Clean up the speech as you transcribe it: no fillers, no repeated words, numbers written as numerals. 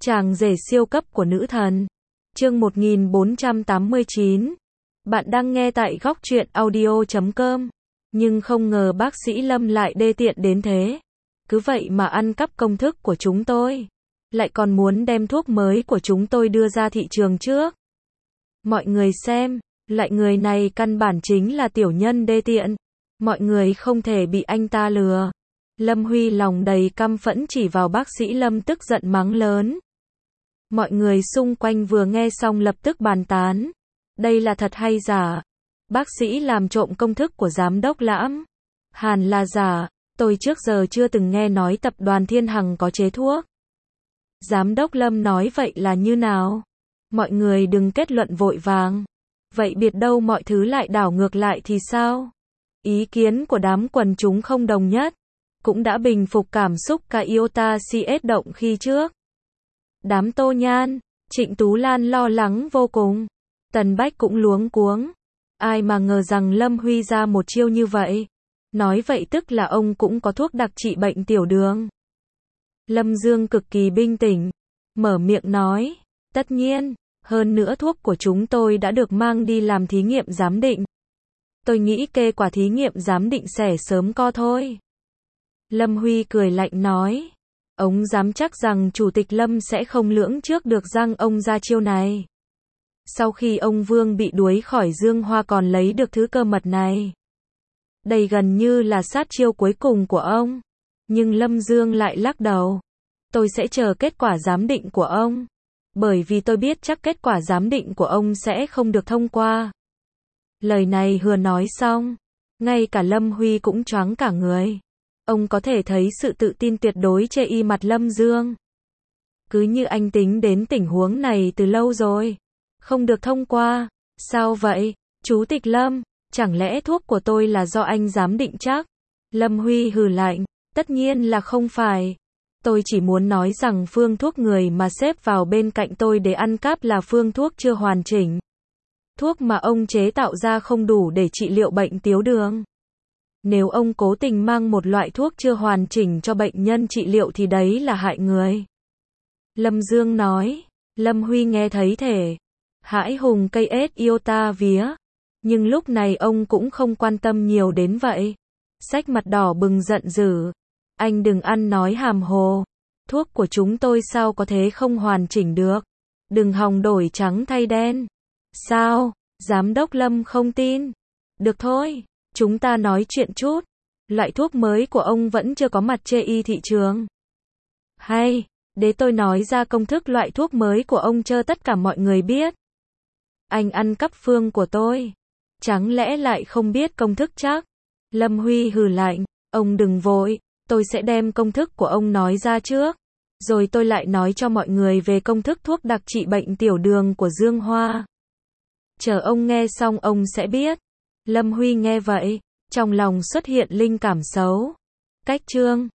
Chàng rể siêu cấp của nữ thần. Chương 1489. Bạn đang nghe tại góc truyện audio.com. Nhưng không ngờ bác sĩ Lâm lại đê tiện đến thế. Cứ vậy mà ăn cắp công thức của chúng tôi. Lại còn muốn đem thuốc mới của chúng tôi đưa ra thị trường trước. Mọi người xem, loại người này căn bản chính là tiểu nhân đê tiện. Mọi người không thể bị anh ta lừa. Lâm Huy lòng đầy căm phẫn chỉ vào bác sĩ Lâm tức giận mắng lớn. Mọi người xung quanh vừa nghe xong lập tức bàn tán. Đây là thật hay giả? Bác sĩ làm trộm công thức của giám đốc Lãm Hàn là giả. Tôi trước giờ chưa từng nghe nói tập đoàn Thiên Hằng có chế thuốc. Giám đốc Lâm nói vậy là như nào? Mọi người đừng kết luận vội vàng. Vậy biết đâu mọi thứ lại đảo ngược lại thì sao? Ý kiến của đám quần chúng không đồng nhất. Cũng đã bình phục cảm xúc cả iota CS động khi trước. Đám Tô Nhan, Trịnh Tú Lan lo lắng vô cùng. Tần Bách cũng luống cuống. Ai mà ngờ rằng Lâm Huy ra một chiêu như vậy. Nói vậy tức là ông cũng có thuốc đặc trị bệnh tiểu đường. Lâm Dương cực kỳ bình tĩnh. Mở miệng nói. Tất nhiên, hơn nữa thuốc của chúng tôi đã được mang đi làm thí nghiệm giám định. Tôi nghĩ kết quả thí nghiệm giám định sẽ sớm có thôi. Lâm Huy cười lạnh nói. Ông dám chắc rằng Chủ tịch Lâm sẽ không lưỡng trước được rằng ông ra chiêu này. Sau khi ông Vương bị đuổi khỏi Dương Hoa còn lấy được thứ cơ mật này. Đây gần như là sát chiêu cuối cùng của ông. Nhưng Lâm Dương lại lắc đầu. Tôi sẽ chờ kết quả giám định của ông. Bởi vì tôi biết chắc kết quả giám định của ông sẽ không được thông qua. Lời này vừa nói xong. Ngay cả Lâm Huy cũng choáng cả người. Ông có thể thấy sự tự tin tuyệt đối trên y mặt Lâm Dương. Cứ như anh tính đến tình huống này từ lâu rồi. Không được thông qua. Sao vậy, Chủ tịch Lâm? Chẳng lẽ thuốc của tôi là do anh giám định chắc? Lâm Huy hừ lạnh. Tất nhiên là không phải. Tôi chỉ muốn nói rằng phương thuốc người mà xếp vào bên cạnh tôi để ăn cắp là phương thuốc chưa hoàn chỉnh. Thuốc mà ông chế tạo ra không đủ để trị liệu bệnh tiểu đường. Nếu ông cố tình mang một loại thuốc chưa hoàn chỉnh cho bệnh nhân trị liệu thì đấy là hại người. Lâm Dương nói. Lâm Huy nghe thấy thể hãi hùng cây ết iota vía. Nhưng lúc này ông cũng không quan tâm nhiều đến vậy. Xách mặt đỏ bừng giận dữ. Anh đừng ăn nói hàm hồ. Thuốc của chúng tôi sao có thế không hoàn chỉnh được. Đừng hòng đổi trắng thay đen. Sao? Giám đốc Lâm không tin. Được thôi. Chúng ta nói chuyện chút. Loại thuốc mới của ông vẫn chưa có mặt trên y thị trường. Hay, để tôi nói ra công thức loại thuốc mới của ông cho tất cả mọi người biết. Anh ăn cắp phương của tôi. Chẳng lẽ lại không biết công thức chắc? Lâm Huy hừ lạnh. Ông đừng vội. Tôi sẽ đem công thức của ông nói ra trước. Rồi tôi lại nói cho mọi người về công thức thuốc đặc trị bệnh tiểu đường của Dương Hoa. Chờ ông nghe xong ông sẽ biết. Lâm Huy nghe vậy, trong lòng xuất hiện linh cảm xấu. Cách chương